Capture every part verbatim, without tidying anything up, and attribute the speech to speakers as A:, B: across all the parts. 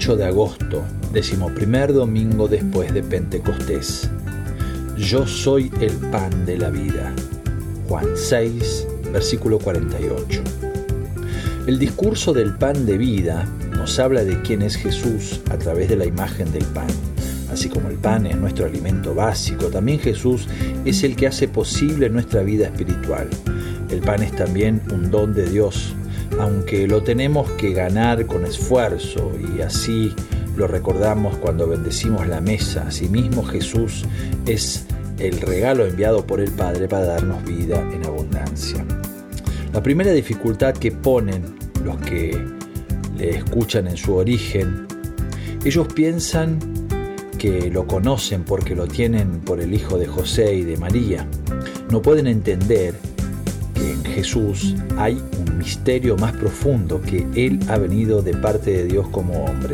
A: ocho de agosto, decimoprimer domingo después de Pentecostés. Yo soy el pan de la vida. Juan seis, versículo cuarenta y ocho. El discurso del pan de vida nos habla de quién es Jesús a través de la imagen del pan. Así como el pan es nuestro alimento básico, también Jesús es el que hace posible nuestra vida espiritual. El pan es también un don de Dios, aunque lo tenemos que ganar con esfuerzo, y así lo recordamos cuando bendecimos la mesa. Asimismo, Jesús es el regalo enviado por el Padre para darnos vida en abundancia. La primera dificultad que ponen los que le escuchan en su origen, ellos piensan que lo conocen porque lo tienen por el hijo de José y de María. No pueden entender que en Jesús hay un misterio más profundo, que Él ha venido de parte de Dios como hombre.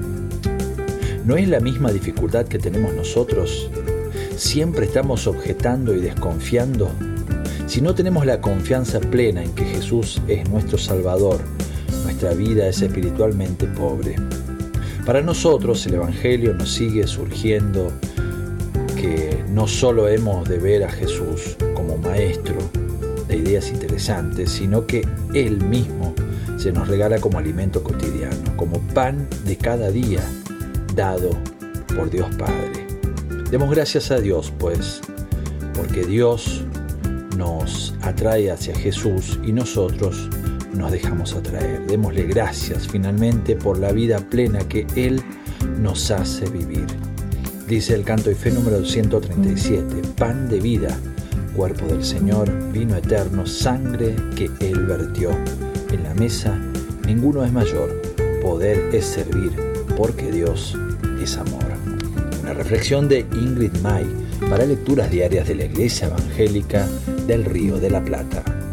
A: ¿No es la misma dificultad que tenemos nosotros? ¿Siempre estamos objetando y desconfiando? Si no tenemos la confianza plena en que Jesús es nuestro Salvador, nuestra vida es espiritualmente pobre. Para nosotros el Evangelio nos sigue surgiendo que no solo hemos de ver a Jesús como maestro de ideas interesantes, sino que Él mismo se nos regala como alimento cotidiano, como pan de cada día dado por Dios Padre. Demos gracias a Dios, pues, porque Dios nos atrae hacia Jesús y nosotros nos dejamos atraer. Démosle gracias finalmente por la vida plena que Él nos hace vivir. Dice el canto de fe número ciento treinta y siete, pan de vida, cuerpo del Señor, vino eterno, sangre que Él vertió. En la mesa ninguno es mayor, poder es servir, porque Dios es amor. Una reflexión de Ingrid May para lecturas diarias de la Iglesia Evangélica del Río de la Plata.